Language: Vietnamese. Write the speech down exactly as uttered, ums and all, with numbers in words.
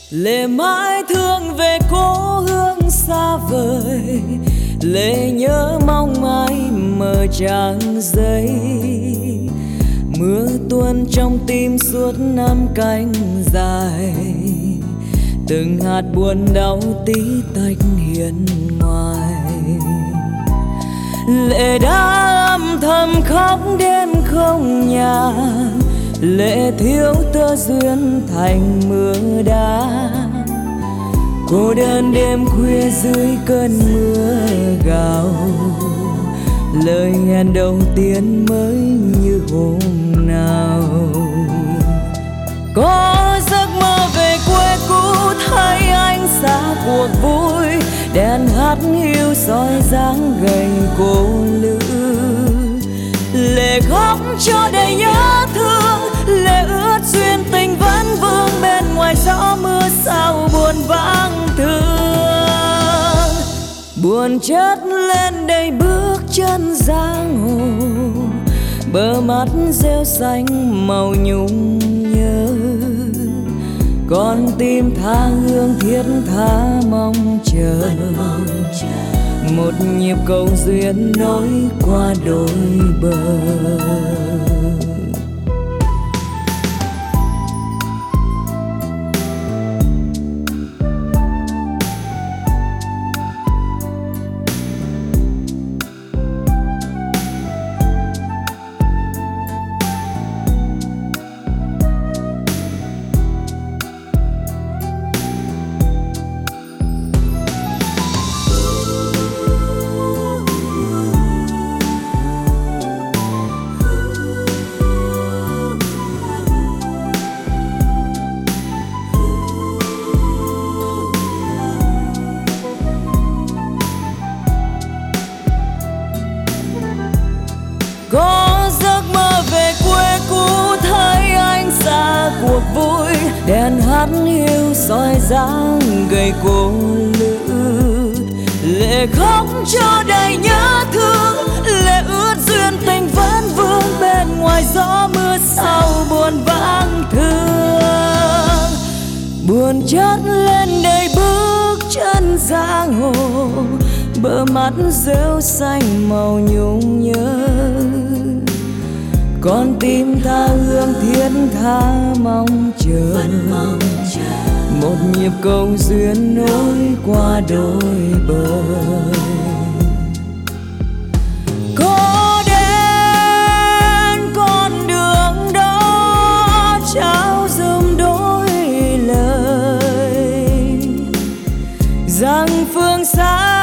Lệ mãi thương về cố hương xa vời, lệ nhớ mong mãi mờ trăng giấy. Mưa tuôn trong tim suốt năm cánh dài, từng hạt buồn đau tí tách hiền ngoài. Lệ đã âm thầm khóc đêm không nhà, lệ thiếu tơ duyên thành mưa đá. Cô đơn đêm khuya dưới cơn mưa gào, lời hẹn đầu tiên mới như hôm nào. Có giấc mơ về quê cũ thấy anh xa cuộc vui, đèn hát hiu soi dáng gầy cô lữ. Lệ khóc cho đầy nhớ thương, lệ ướt duyên tình vẫn vương bên ngoài gió mưa sao buồn vắng thương. Buồn chất lên đầy bước chân giang hồ, bờ mắt rêu xanh màu nhung nhớ. Con tim tha hương thiết tha mong chờ, một nhịp cầu duyên nối qua đôi bờ. Có giấc mơ về quê cũ thấy anh xa cuộc vui, đèn hát hiu soi dáng gầy cô lữ. Lệ khóc cho đầy nhớ thương, lệ ướt duyên tình vẫn vương bên ngoài gió mưa sao buồn vắng thương. Buồn chất lên đầy bước chân giang hồ, bờ mắt rêu xanh màu nhung nhớ. Con tim tha hương thiết tha mong chờ, một nhịp cầu duyên nối qua đôi bờ. Có đến con đường đó trao dùm đôi lời, rằng phương xa